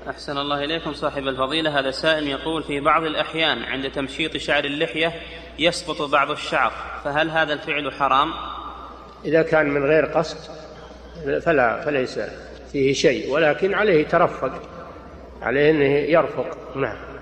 أحسن الله إليكم صاحب الفضيلة. هذا سائل يقول: في بعض الأحيان عند تمشيط شعر اللحية يسقط بعض الشعر، فهل هذا الفعل حرام؟ إذا كان من غير قصد فليس فيه شيء، ولكن عليه ترفق، عليه أنه يرفق. نعم.